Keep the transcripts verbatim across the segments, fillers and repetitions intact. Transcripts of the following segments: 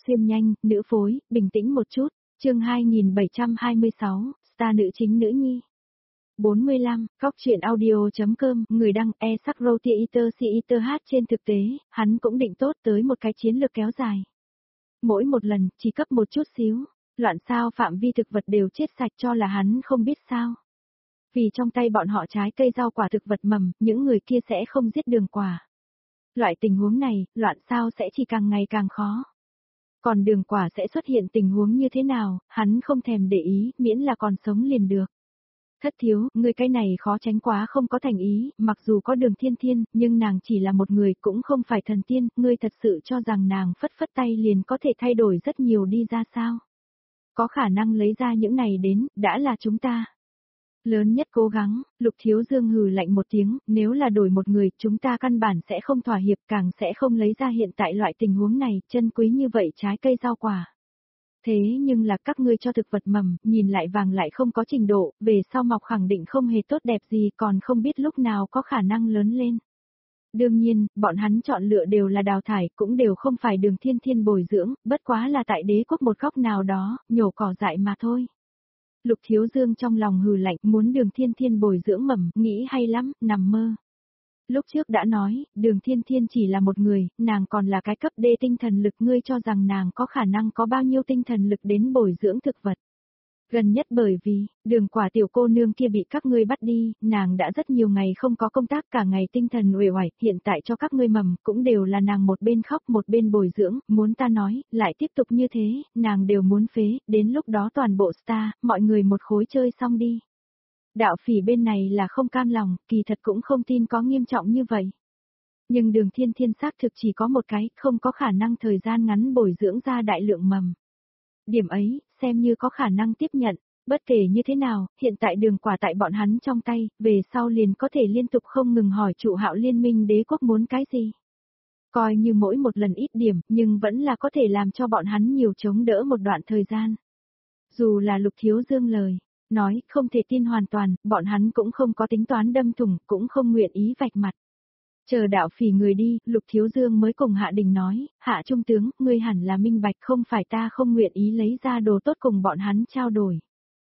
Xuyên nhanh, nữ phối, bình tĩnh một chút, chương hai nghìn bảy trăm hai mươi sáu, star nữ chính nữ nhi. bốn mươi lăm, Cóc truyện audio.com, người đăng e sắc roti iter si iter hát. Trên thực tế, hắn cũng định tốt tới một cái chiến lược kéo dài. Mỗi một lần, chỉ cấp một chút xíu, loạn sao phạm vi thực vật đều chết sạch cho là hắn không biết sao. Vì trong tay bọn họ trái cây rau quả thực vật mầm, những người kia sẽ không giết đường quả. Loại tình huống này, loạn sao sẽ chỉ càng ngày càng khó. Còn đường quả sẽ xuất hiện tình huống như thế nào, hắn không thèm để ý, miễn là còn sống liền được. Thất thiếu, ngươi cái này khó tránh quá không có thành ý, mặc dù có đường thiên thiên, nhưng nàng chỉ là một người cũng không phải thần tiên, ngươi thật sự cho rằng nàng phất phất tay liền có thể thay đổi rất nhiều đi ra sao? Có khả năng lấy ra những này đến, đã là chúng ta. Lớn nhất cố gắng, Lục Thiếu Dương hừ lạnh một tiếng, nếu là đổi một người, chúng ta căn bản sẽ không thỏa hiệp, càng sẽ không lấy ra hiện tại loại tình huống này, chân quý như vậy trái cây rau quả. Thế nhưng là các ngươi cho thực vật mầm, nhìn lại vàng lại không có trình độ, về sau mọc khẳng định không hề tốt đẹp gì, còn không biết lúc nào có khả năng lớn lên. Đương nhiên, bọn hắn chọn lựa đều là đào thải, cũng đều không phải đường thiên thiên bồi dưỡng, bất quá là tại đế quốc một góc nào đó, nhổ cỏ dại mà thôi. Lục Thiếu Dương trong lòng hừ lạnh, muốn đường thiên thiên bồi dưỡng mầm, nghĩ hay lắm, nằm mơ. Lúc trước đã nói, đường thiên thiên chỉ là một người, nàng còn là cái cấp đê tinh thần lực, ngươi cho rằng nàng có khả năng có bao nhiêu tinh thần lực đến bồi dưỡng thực vật. Gần nhất bởi vì, đường quả tiểu cô nương kia bị các ngươi bắt đi, nàng đã rất nhiều ngày không có công tác, cả ngày tinh thần uể oải, hiện tại cho các ngươi mầm, cũng đều là nàng một bên khóc một bên bồi dưỡng, muốn ta nói, lại tiếp tục như thế, nàng đều muốn phế, đến lúc đó toàn bộ star, mọi người một khối chơi xong đi. Đạo phỉ bên này là không cam lòng, kỳ thật cũng không tin có nghiêm trọng như vậy. Nhưng đường thiên thiên xác thực chỉ có một cái, không có khả năng thời gian ngắn bồi dưỡng ra đại lượng mầm. Điểm ấy, xem như có khả năng tiếp nhận, bất kể như thế nào, hiện tại đường quả tại bọn hắn trong tay, về sau liền có thể liên tục không ngừng hỏi trụ hạo liên minh đế quốc muốn cái gì. Coi như mỗi một lần ít điểm, nhưng vẫn là có thể làm cho bọn hắn nhiều chống đỡ một đoạn thời gian. Dù là Lục Thiếu Dương lời nói, không thể tin hoàn toàn, bọn hắn cũng không có tính toán đâm thủng, cũng không nguyện ý vạch mặt. Chờ đạo phỉ người đi, Lục Thiếu Dương mới cùng Hạ Đình nói, Hạ Trung tướng, ngươi hẳn là minh bạch, không phải ta không nguyện ý lấy ra đồ tốt cùng bọn hắn trao đổi.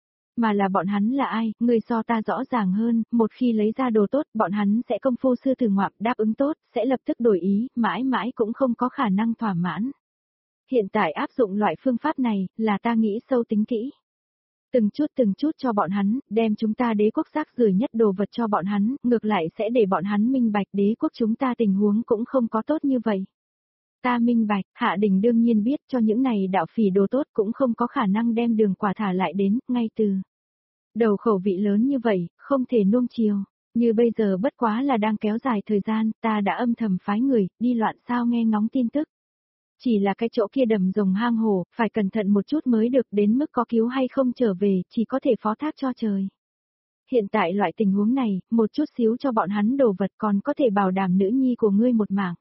Mà là bọn hắn là ai, ngươi so ta rõ ràng hơn, một khi lấy ra đồ tốt, bọn hắn sẽ công phu sư tử ngoạm, đáp ứng tốt, sẽ lập tức đổi ý, mãi mãi cũng không có khả năng thỏa mãn. Hiện tại áp dụng loại phương pháp này, là ta nghĩ sâu tính kỹ. Từng chút từng chút cho bọn hắn, đem chúng ta đế quốc rác rưởi nhất đồ vật cho bọn hắn, ngược lại sẽ để bọn hắn minh bạch đế quốc chúng ta tình huống cũng không có tốt như vậy. Ta minh bạch, Hạ Đình đương nhiên biết cho những này đạo phỉ đồ tốt cũng không có khả năng đem đường quả thả lại đến, ngay từ đầu khẩu vị lớn như vậy, không thể nuông chiều, như bây giờ bất quá là đang kéo dài thời gian, ta đã âm thầm phái người, đi loạn sao nghe ngóng tin tức. Chỉ là cái chỗ kia đầm rồng hang hổ, phải cẩn thận một chút mới được, đến mức có cứu hay không trở về, chỉ có thể phó thác cho trời. Hiện tại loại tình huống này, một chút xíu cho bọn hắn đồ vật còn có thể bảo đảm nữ nhi của ngươi một mảng.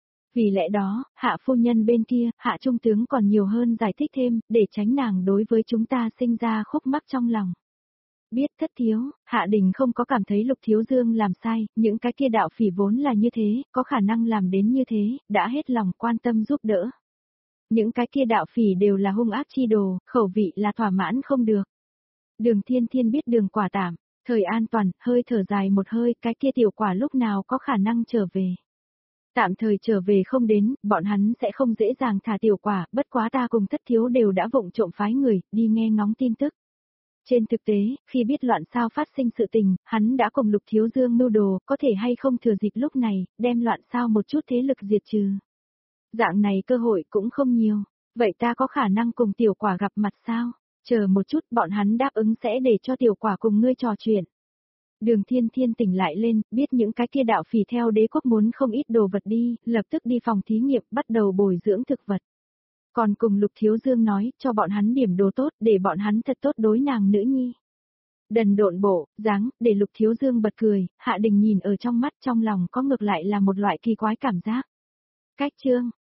Vì lẽ đó, Hạ phu nhân bên kia, Hạ trung tướng còn nhiều hơn giải thích thêm, để tránh nàng đối với chúng ta sinh ra khúc mắc trong lòng. Biết Thất thiếu, Hạ Đình không có cảm thấy Lục Thiếu Dương làm sai, những cái kia đạo phỉ vốn là như thế, có khả năng làm đến như thế, đã hết lòng quan tâm giúp đỡ. Những cái kia đạo phỉ đều là hung ác chi đồ, khẩu vị là thỏa mãn không được. Đường Thiên Thiên biết đường quả tạm, thời an toàn, hơi thở dài một hơi, cái kia tiểu quả lúc nào có khả năng trở về. Tạm thời trở về không đến, bọn hắn sẽ không dễ dàng thả tiểu quả, bất quá ta cùng Thất thiếu đều đã vụng trộm phái người, đi nghe ngóng tin tức. Trên thực tế, khi biết loạn sao phát sinh sự tình, hắn đã cùng Lục Thiếu Dương mưu đồ, có thể hay không thừa dịp lúc này, đem loạn sao một chút thế lực diệt trừ. Dạng này cơ hội cũng không nhiều, vậy ta có khả năng cùng tiểu quả gặp mặt sao? Chờ một chút, bọn hắn đáp ứng sẽ để cho tiểu quả cùng ngươi trò chuyện. Đường Thiên Thiên tỉnh lại lên, biết những cái kia đạo phỉ theo đế quốc muốn không ít đồ vật đi, lập tức đi phòng thí nghiệm bắt đầu bồi dưỡng thực vật. Còn cùng Lục Thiếu Dương nói, cho bọn hắn điểm đồ tốt, để bọn hắn thật tốt đối nàng nữ nhi. Đần độn bộ, dáng, để Lục Thiếu Dương bật cười, Hạ Đình nhìn ở trong mắt trong lòng có ngược lại là một loại kỳ quái cảm giác. Cách chương,